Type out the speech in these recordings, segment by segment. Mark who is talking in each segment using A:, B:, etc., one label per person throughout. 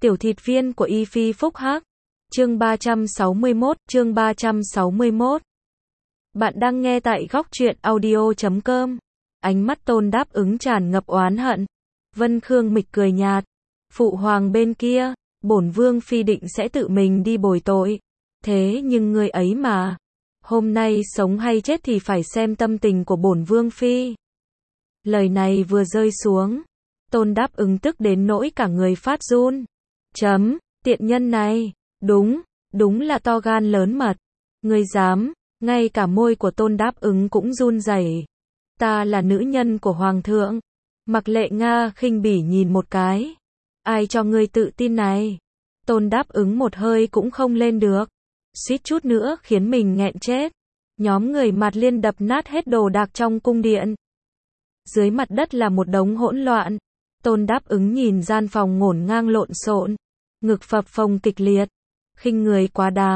A: Tiểu thịt viên của Y Phi Phúc Hắc. Chương 361. Bạn đang nghe tại góc truyện audio.com. Ánh mắt Tôn Đáp Ứng tràn ngập oán hận. Vân Khương Mịch cười nhạt. Phụ hoàng bên kia, bổn vương phi định sẽ tự mình đi bồi tội. Thế nhưng ngươi ấy mà, hôm nay sống hay chết thì phải xem tâm tình của bổn vương phi. Lời này vừa rơi xuống, Tôn Đáp Ứng tức đến nỗi cả người phát run. Tiện nhân này, đúng là to gan lớn mật. Ngươi dám, ngay cả môi của Tôn Đáp Ứng cũng run rẩy. Ta là nữ nhân của hoàng thượng. Mặc Lệ Nga khinh bỉ nhìn một cái. Ai cho ngươi tự tin này? Tôn Đáp Ứng một hơi cũng không lên được, suýt chút nữa khiến mình nghẹn chết. Nhóm người Mạt Liên đập nát hết đồ đạc trong cung điện. Dưới mặt đất là một đống hỗn loạn. Tôn Đáp Ứng nhìn gian phòng ngổn ngang lộn xộn, ngực phập phồng kịch liệt. Khinh người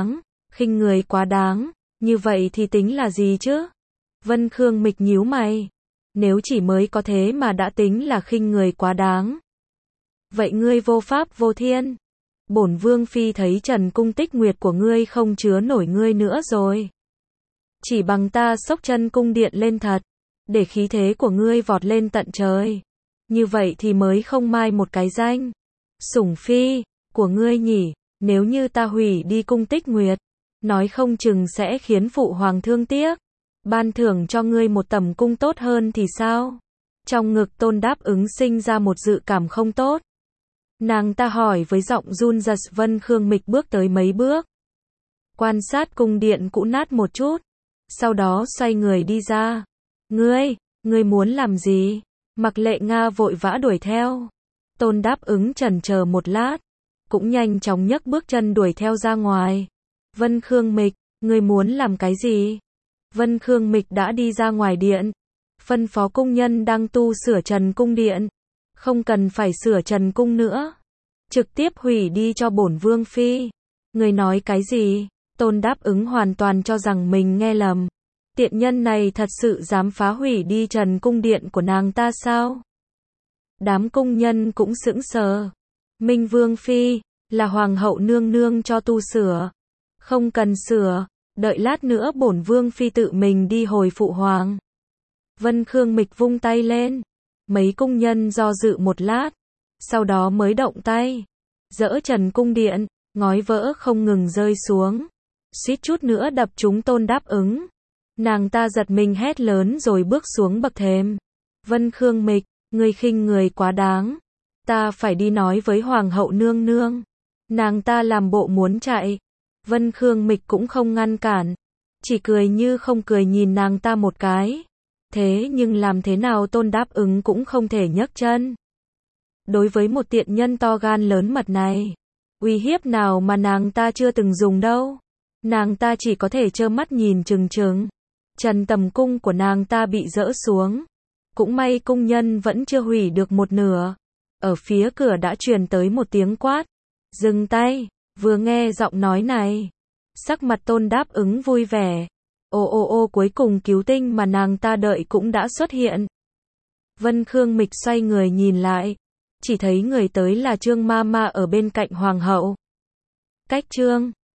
A: quá đáng, như vậy thì tính là gì chứ? Vân Khương Mịch nhíu mày. Nếu chỉ mới có thế mà đã tính là khinh người quá đáng, vậy ngươi vô pháp vô thiên. Bổn vương phi thấy Trần Cung Tích Nguyệt của ngươi không chứa nổi ngươi nữa rồi. Chỉ bằng ta xốc chân cung điện lên thật, để khí thế của ngươi vọt lên tận trời. Như vậy thì mới không mai một cái danh sủng phi của ngươi nhỉ. Nếu như ta hủy đi cung Tích Nguyệt, nói không chừng sẽ khiến phụ hoàng thương tiếc, ban thưởng cho ngươi một tầm cung tốt hơn thì sao? Trong ngực Tôn Đáp Ứng sinh ra một dự cảm không tốt. Nàng ta hỏi với giọng run rẩy. Vân Khương Mịch bước tới mấy bước, quan sát cung điện cũ nát một chút, sau đó xoay người đi ra. Ngươi muốn làm gì? Mặc Lệ Nga vội vã đuổi theo. Tôn Đáp Ứng chần chờ một lát, cũng nhanh chóng nhấc bước chân đuổi theo ra ngoài. Vân Khương Mịch, ngươi muốn làm cái gì? Vân Khương Mịch đã đi ra ngoài điện, phân phó cung nhân đang tu sửa trần cung điện. Không cần phải sửa trần cung nữa, trực tiếp hủy đi cho bổn vương phi. Ngươi nói cái gì? Tôn Đáp Ứng hoàn toàn cho rằng mình nghe lầm. Tiện nhân này thật sự dám phá hủy đi trần cung điện của nàng ta sao? Đám cung nhân cũng sững sờ. Minh Vương phi, là hoàng hậu nương nương cho tu sửa. Không cần sửa, đợi lát nữa bổn vương phi tự mình đi hồi phụ hoàng. Vân Khương Mịch vung tay lên. Mấy cung nhân do dự một lát, sau đó mới động tay dỡ trần cung điện. Ngói vỡ không ngừng rơi xuống, suýt chút nữa đập trúng Tôn Đáp Ứng. Nàng ta giật mình hét lớn rồi bước xuống bậc thềm. Vân Khương Mịch, ngươi khinh người quá đáng. Ta phải đi nói với hoàng hậu nương nương. Nàng ta làm bộ muốn chạy. Vân Khương Mịch cũng không ngăn cản, chỉ cười như không cười nhìn nàng ta một cái. Thế nhưng làm thế nào Tôn Đáp Ứng cũng không thể nhấc chân. Đối với một tiện nhân to gan lớn mật này, uy hiếp nào mà nàng ta chưa từng dùng đâu. Nàng ta chỉ có thể trơ mắt nhìn chừng chừng trần tầm cung của nàng ta bị dỡ xuống. Cũng may cung nhân vẫn chưa hủy được một nửa. Ở phía cửa đã truyền tới một tiếng quát. Dừng tay. Vừa nghe giọng nói này, sắc mặt Tôn Đáp Ứng vui vẻ. Cuối cùng cứu tinh mà nàng ta đợi cũng đã xuất hiện. Vân Khương Mịch xoay người nhìn lại, chỉ thấy người tới là Trương Ma Ma ở bên cạnh hoàng hậu. Cách Trương